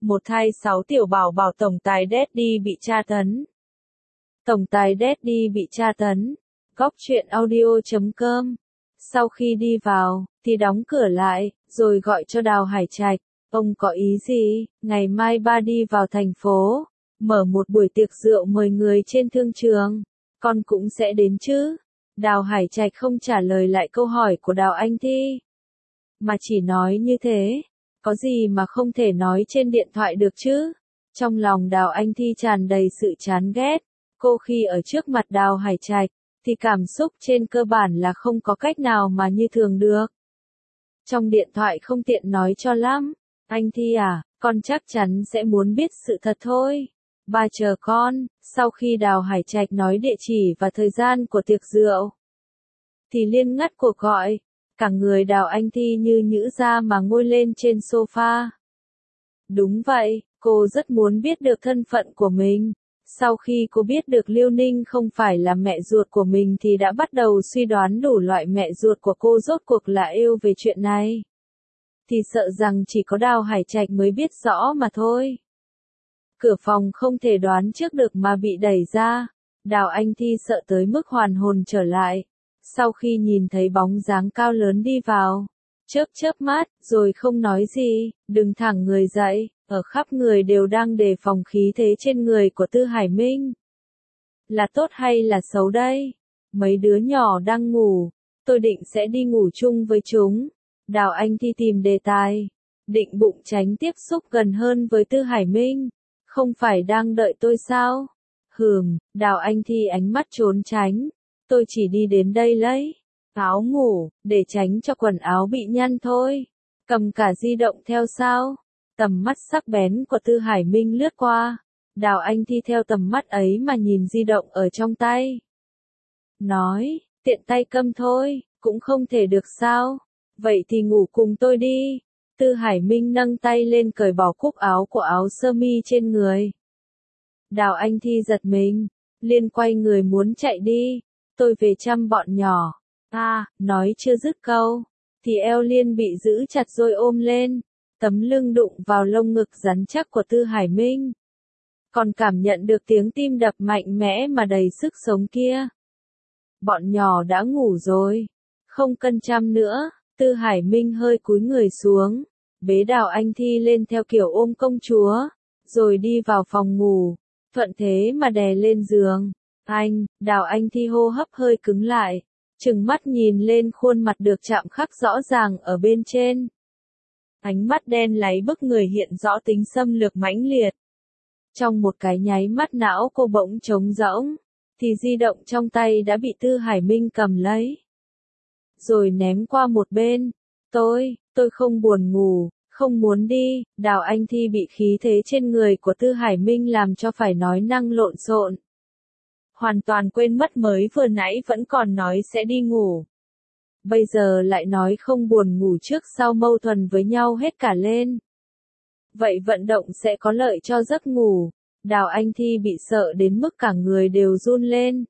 Một thai 6 tiểu bảo bảo tổng tài Daddy bị tra tấn. Tổng tài Daddy bị tra tấn. Góc truyện audio.com. Sau khi đi vào, thì đóng cửa lại, rồi gọi cho Đào Hải Trạch. Ông có ý gì? Ngày mai ba đi vào thành phố, mở một buổi tiệc rượu mời người trên thương trường. Con cũng sẽ đến chứ? Đào Hải Trạch không trả lời lại câu hỏi của Đào Anh Thi, mà chỉ nói như thế. Có gì mà không thể nói trên điện thoại được chứ? Trong lòng Đào Anh Thi tràn đầy sự chán ghét. Cô khi ở trước mặt Đào Hải Trạch, thì cảm xúc trên cơ bản là không có cách nào mà như thường được. Trong điện thoại không tiện nói cho lắm. Anh Thi à, con chắc chắn sẽ muốn biết sự thật thôi. Ba chờ con. Sau khi Đào Hải Trạch nói địa chỉ và thời gian của tiệc rượu, thì Liên ngắt cuộc gọi. Cả người Đào Anh Thi như nhũ ra mà ngồi lên trên sofa. Đúng vậy, cô rất muốn biết được thân phận của mình. Sau khi cô biết được Liêu Ninh không phải là mẹ ruột của mình thì đã bắt đầu suy đoán đủ loại mẹ ruột của cô rốt cuộc là yêu về chuyện này. Thì sợ rằng chỉ có Đào Hải Trạch mới biết rõ mà thôi. Cửa phòng không thể đoán trước được mà bị đẩy ra. Đào Anh Thi sợ tới mức hoàn hồn trở lại. Sau khi nhìn thấy bóng dáng cao lớn đi vào, chớp mắt, rồi không nói gì, đứng thẳng người dậy, ở khắp người đều đang đề phòng khí thế trên người của Tư Hải Minh. Là tốt hay là xấu đây? Mấy đứa nhỏ đang ngủ, tôi định sẽ đi ngủ chung với chúng. Đào Anh Thi tìm đề tài, định bụng tránh tiếp xúc gần hơn với Tư Hải Minh. Không phải đang đợi tôi sao? Đào Anh Thi ánh mắt trốn tránh. Tôi chỉ đi đến đây lấy áo ngủ, để tránh cho quần áo bị nhăn thôi. Cầm cả di động theo sao? Tầm mắt sắc bén của Tư Hải Minh lướt qua. Đào Anh Thi theo tầm mắt ấy mà nhìn di động ở trong tay. Nói, tiện tay cầm thôi, cũng không thể được sao? Vậy thì ngủ cùng tôi đi. Tư Hải Minh nâng tay lên cởi bỏ cúc áo của áo sơ mi trên người. Đào Anh Thi giật mình, liền quay người muốn chạy đi. Tôi về chăm bọn nhỏ. Nói chưa dứt câu, thì eo Liên bị giữ chặt rồi ôm lên. Tấm lưng đụng vào lông ngực rắn chắc của Tư Hải Minh. Còn cảm nhận được tiếng tim đập mạnh mẽ mà đầy sức sống kia. Bọn nhỏ đã ngủ rồi. Không cần chăm nữa. Tư Hải Minh hơi cúi người xuống, bế Đào Anh Thi lên theo kiểu ôm công chúa, rồi đi vào phòng ngủ, thuận thế mà đè lên giường. Đào Anh Thi hô hấp hơi cứng lại, trừng mắt nhìn lên khuôn mặt được chạm khắc rõ ràng ở bên trên. Ánh mắt đen láy bức người hiện rõ tính xâm lược mãnh liệt. Trong một cái nháy mắt não cô bỗng trống rỗng, thì di động trong tay đã bị Tư Hải Minh cầm lấy, rồi ném qua một bên. Tôi không buồn ngủ, không muốn đi. Đào Anh Thi bị khí thế trên người của Tư Hải Minh làm cho phải nói năng lộn xộn. Hoàn toàn quên mất mới vừa nãy vẫn còn nói sẽ đi ngủ. Bây giờ lại nói không buồn ngủ, trước sau mâu thuẫn với nhau hết cả lên. Vậy vận động sẽ có lợi cho giấc ngủ. Đào Anh Thi bị sợ đến mức cả người đều run lên.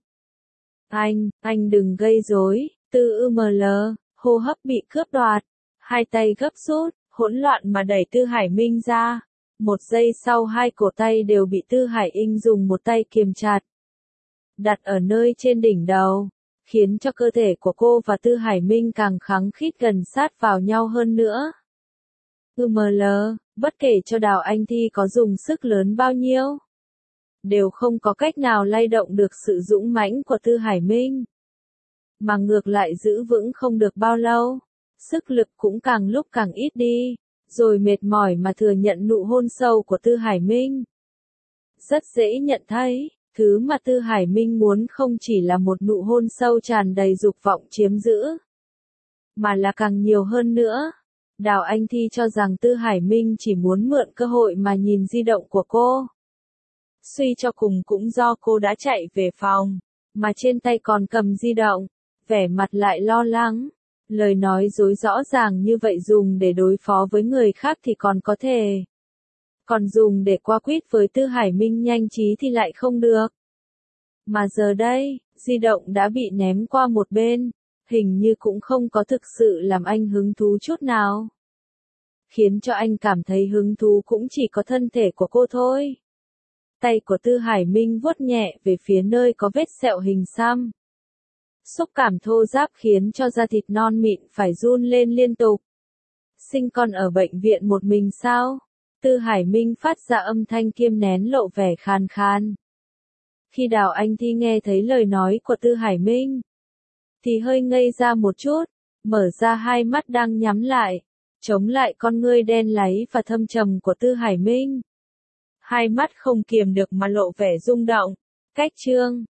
Anh đừng gây rối. Tư UML, hô hấp bị cướp đoạt. Hai tay gấp rút, hỗn loạn mà đẩy Tư Hải Minh ra. Một giây sau hai cổ tay đều bị Tư Hải Minh dùng một tay kiềm chặt, đặt ở nơi trên đỉnh đầu, khiến cho cơ thể của cô và Tư Hải Minh càng khăng khít gần sát vào nhau hơn nữa. UML, bất kể cho Đào Anh Thi có dùng sức lớn bao nhiêu, đều không có cách nào lay động được sự dũng mãnh của Tư Hải Minh. Mà ngược lại giữ vững không được bao lâu, sức lực cũng càng lúc càng ít đi, rồi mệt mỏi mà thừa nhận nụ hôn sâu của Tư Hải Minh. Rất dễ nhận thấy, thứ mà Tư Hải Minh muốn không chỉ là một nụ hôn sâu tràn đầy dục vọng chiếm giữ, mà là càng nhiều hơn nữa. Đào Anh Thi cho rằng Tư Hải Minh chỉ muốn mượn cơ hội mà nhìn di động của cô. Suy cho cùng cũng do cô đã chạy về phòng, mà trên tay còn cầm di động, vẻ mặt lại lo lắng. Lời nói dối rõ ràng như vậy dùng để đối phó với người khác thì còn có thể. Còn dùng để qua quýt với Tư Hải Minh nhanh trí thì lại không được. Mà giờ đây, di động đã bị ném qua một bên, hình như cũng không có thực sự làm anh hứng thú chút nào. khiến cho anh cảm thấy hứng thú cũng chỉ có thân thể của cô thôi. Tay của Tư Hải Minh vuốt nhẹ về phía nơi có vết sẹo hình xăm. Xúc cảm thô ráp khiến cho da thịt non mịn phải run lên liên tục. Sinh con ở bệnh viện một mình sao? Tư Hải Minh phát ra âm thanh kiêm nén lộ vẻ khàn khàn. Khi Đào Anh Thi nghe thấy lời nói của Tư Hải Minh, thì hơi ngây ra một chút, mở ra hai mắt đang nhắm lại, chống lại con ngươi đen láy và thâm trầm của Tư Hải Minh. Hai mắt không kiềm được mà lộ vẻ rung động. Cách chương